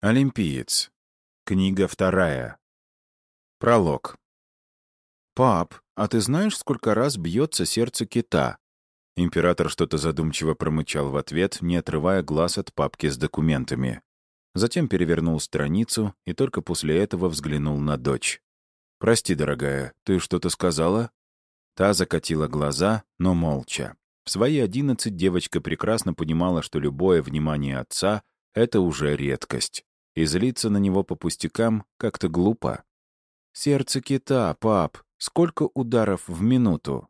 Олимпиец. Книга вторая. Пролог. «Пап, а ты знаешь, сколько раз бьется сердце кита?» Император что-то задумчиво промычал в ответ, не отрывая глаз от папки с документами. Затем перевернул страницу и только после этого взглянул на дочь. «Прости, дорогая, ты что-то сказала?» Та закатила глаза, но молча. В свои 11 девочка прекрасно понимала, что любое внимание отца — это уже редкость. И злиться на него по пустякам как-то глупо. «Сердце кита, пап. Сколько ударов в минуту?»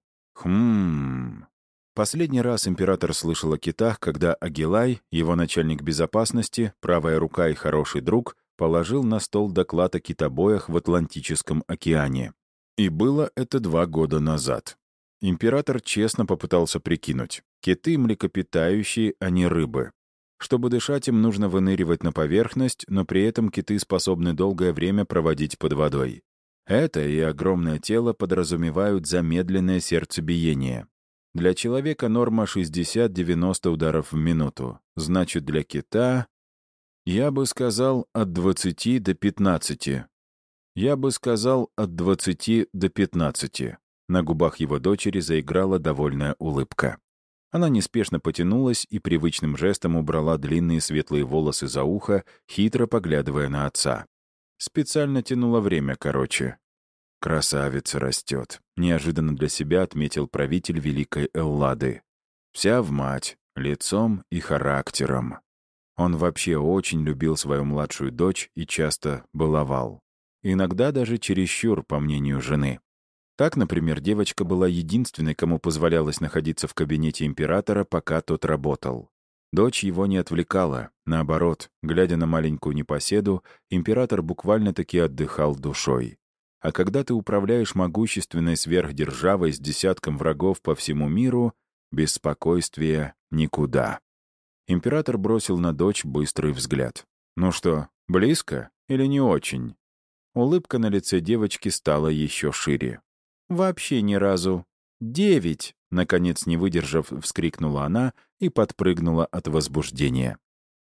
Последний раз император слышал о китах, когда Агилай, его начальник безопасности, правая рука и хороший друг, положил на стол доклад о китобоях в Атлантическом океане. И было это 2 года назад. Император честно попытался прикинуть. Киты млекопитающие, а не рыбы. Чтобы дышать, им нужно выныривать на поверхность, но при этом киты способны долгое время проводить под водой. Это и огромное тело подразумевают замедленное сердцебиение. Для человека норма 60-90 ударов в минуту. Значит, для кита... Я бы сказал, от 20 до 15. Я бы сказал, от 20 до 15. На губах его дочери заиграла довольная улыбка. Она неспешно потянулась и привычным жестом убрала длинные светлые волосы за ухо, хитро поглядывая на отца. Специально тянула время, короче. «Красавица растет», — неожиданно для себя отметил правитель Великой Эллады. «Вся в мать, лицом и характером». Он вообще очень любил свою младшую дочь и часто баловал. Иногда даже чересчур, по мнению жены. Так, например, девочка была единственной, кому позволялось находиться в кабинете императора, пока тот работал. Дочь его не отвлекала. Наоборот, глядя на маленькую непоседу, император буквально-таки отдыхал душой. А когда ты управляешь могущественной сверхдержавой с десятком врагов по всему миру, без спокойствия никуда. Император бросил на дочь быстрый взгляд. «Ну что, близко или не очень?» Улыбка на лице девочки стала еще шире. «Вообще ни разу. 9!» Наконец, не выдержав, вскрикнула она и подпрыгнула от возбуждения.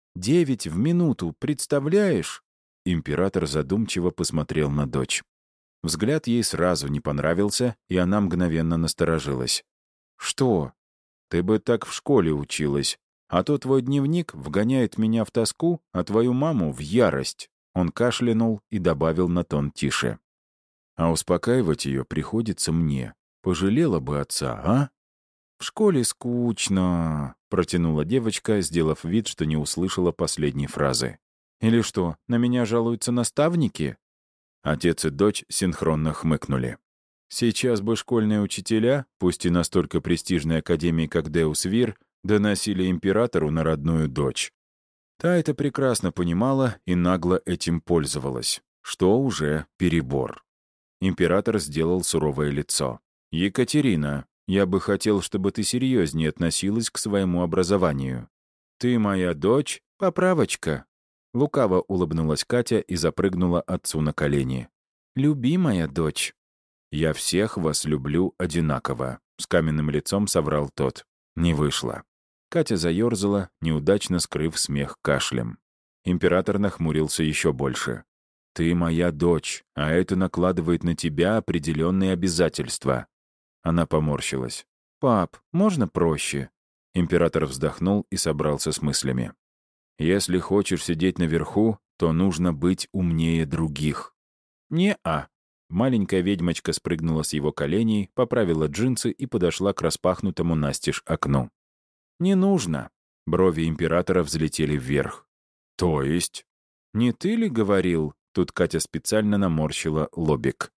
9 в минуту, представляешь?» Император задумчиво посмотрел на дочь. Взгляд ей сразу не понравился, и она мгновенно насторожилась. «Что? Ты бы так в школе училась. А то твой дневник вгоняет меня в тоску, а твою маму — в ярость». Он кашлянул и добавил на тон тише. «А успокаивать ее приходится мне. Пожалела бы отца, а?» «В школе скучно», — протянула девочка, сделав вид, что не услышала последней фразы. «Или что, на меня жалуются наставники?» Отец и дочь синхронно хмыкнули. Сейчас бы школьные учителя, пусть и настолько престижной академии, как Деус Вир, доносили императору на родную дочь. Та это прекрасно понимала и нагло этим пользовалась, что уже перебор. Император сделал суровое лицо. «Екатерина, я бы хотел, чтобы ты серьезнее относилась к своему образованию. Ты моя дочь, поправочка». Лукаво улыбнулась Катя и запрыгнула отцу на колени. «Любимая дочь». «Я всех вас люблю одинаково», — с каменным лицом соврал тот. Не вышло. Катя заерзала, неудачно скрыв смех кашлем. Император нахмурился еще больше. «Ты моя дочь, а это накладывает на тебя определенные обязательства». Она поморщилась. «Пап, можно проще?» Император вздохнул и собрался с мыслями. «Если хочешь сидеть наверху, то нужно быть умнее других». «Не-а». Маленькая ведьмочка спрыгнула с его коленей, поправила джинсы и подошла к распахнутому настежь окну. «Не нужно». Брови императора взлетели вверх. «То есть?» «Не ты ли говорил?» Тут Катя специально наморщила лобик.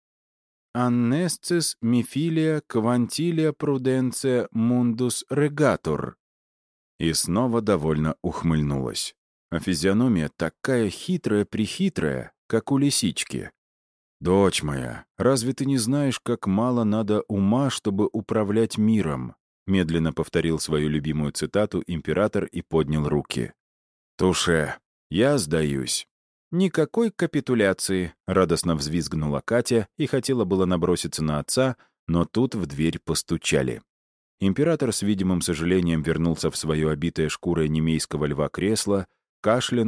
«Аннесцис мифилия квантилия пруденция мундус регатор». И снова довольно ухмыльнулась. А физиономия такая хитрая-прихитрая, как у лисички. «Дочь моя, разве ты не знаешь, как мало надо ума, чтобы управлять миром?» Медленно повторил свою любимую цитату император и поднял руки. «Туше, я сдаюсь». «Никакой капитуляции», — радостно взвизгнула Катя и хотела было наброситься на отца, но тут в дверь постучали. Император с видимым сожалением вернулся в свое обитое шкурой немейского льва кресло, кашлянул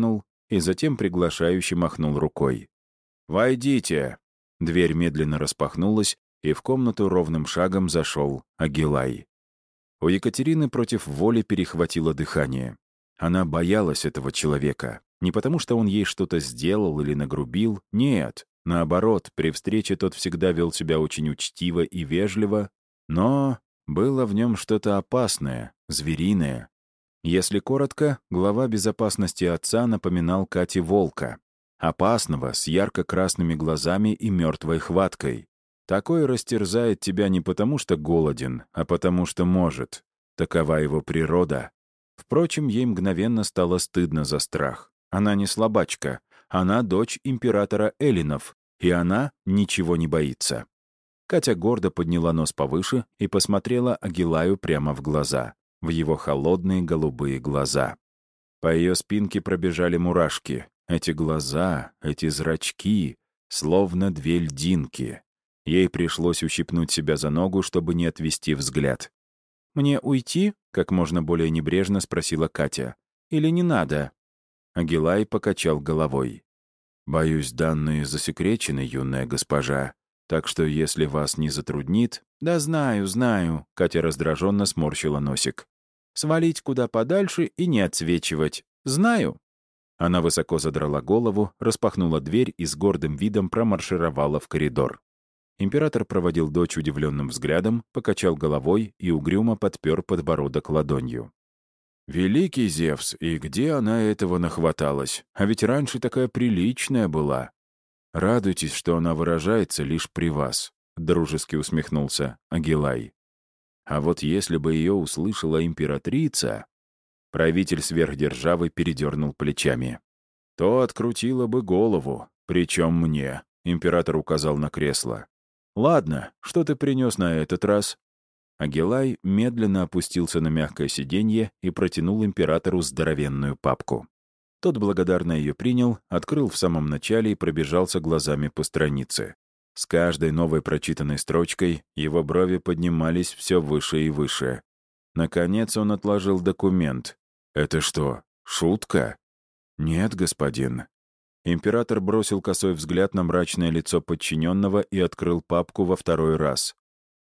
и затем приглашающе махнул рукой. «Войдите!» Дверь медленно распахнулась, и в комнату ровным шагом зашел Агилай. У Екатерины против воли перехватило дыхание. Она боялась этого человека. Не потому, что он ей что-то сделал или нагрубил. Нет. Наоборот, при встрече тот всегда вел себя очень учтиво и вежливо, но было в нем что-то опасное, звериное. Если коротко, глава безопасности отца напоминал Кате волка. Опасного, с ярко-красными глазами и мертвой хваткой. Такой растерзает тебя не потому, что голоден, а потому, что может. Такова его природа. Впрочем, ей мгновенно стало стыдно за страх. Она не слабачка. Она дочь императора Эллинов, и она ничего не боится. Катя гордо подняла нос повыше и посмотрела Агилаю прямо в глаза, в его холодные голубые глаза. По ее спинке пробежали мурашки. Эти глаза, эти зрачки, словно две льдинки. Ей пришлось ущипнуть себя за ногу, чтобы не отвести взгляд. «Мне уйти?» — как можно более небрежно спросила Катя. «Или не надо?» Агилай покачал головой. «Боюсь, данные засекречены, юная госпожа. Так что, если вас не затруднит...» «Да знаю, знаю», — Катя раздраженно сморщила носик. «Свалить куда подальше и не отсвечивать. Знаю». Она высоко задрала голову, распахнула дверь и с гордым видом промаршировала в коридор. Император проводил дочь удивленным взглядом, покачал головой и угрюмо подпер подбородок ладонью. «Великий Зевс, и где она этого нахваталась? А ведь раньше такая приличная была. Радуйтесь, что она выражается лишь при вас», — дружески усмехнулся Агилай. «А вот если бы ее услышала императрица...» Правитель сверхдержавы передернул плечами. «То открутила бы голову, причем мне», — император указал на кресло. «Ладно, что ты принес на этот раз?» Агилай медленно опустился на мягкое сиденье и протянул императору здоровенную папку. Тот благодарно ее принял, открыл в самом начале и пробежался глазами по странице. С каждой новой прочитанной строчкой его брови поднимались все выше и выше. Наконец он отложил документ. «Это что, шутка?» «Нет, господин». Император бросил косой взгляд на мрачное лицо подчиненного и открыл папку во второй раз.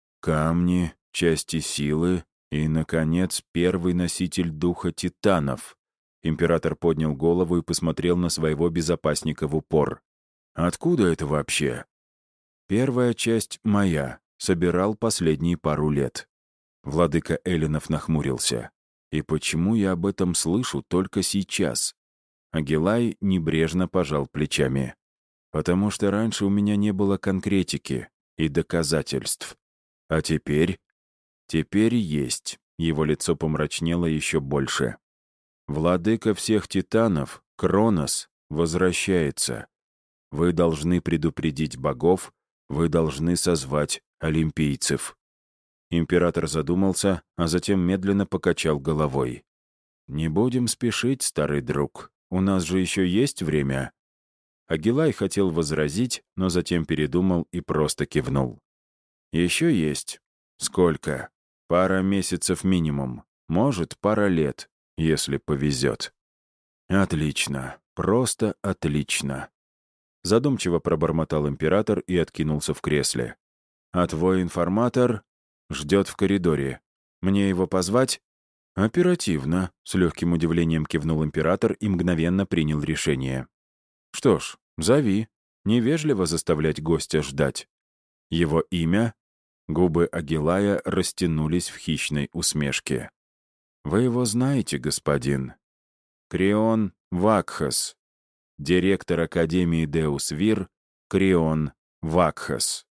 «Камни, части силы и, наконец, первый носитель духа титанов». Император поднял голову и посмотрел на своего безопасника в упор. «Откуда это вообще?» «Первая часть моя. Собирал последние пару лет». Владыка Эллинов нахмурился. «И почему я об этом слышу только сейчас?» Агилай небрежно пожал плечами. «Потому что раньше у меня не было конкретики и доказательств. А теперь? Теперь есть». Его лицо помрачнело еще больше. «Владыка всех титанов, Кронос, возвращается. Вы должны предупредить богов, вы должны созвать олимпийцев». Император задумался, а затем медленно покачал головой. «Не будем спешить, старый друг. У нас же еще есть время». Агилай хотел возразить, но затем передумал и просто кивнул. «Еще есть. Сколько? Пара месяцев минимум. Может, пара лет, если повезет». «Отлично. Просто отлично». Задумчиво пробормотал император и откинулся в кресле. «А твой информатор ждет в коридоре. Мне его позвать?» «Оперативно», — с легким удивлением кивнул император и мгновенно принял решение. «Что ж, зови. Невежливо заставлять гостя ждать». «Его имя?» Губы Агилая растянулись в хищной усмешке. «Вы его знаете, господин. Крион Вакхас. Директор Академии Деус Вир Крион Вакхас».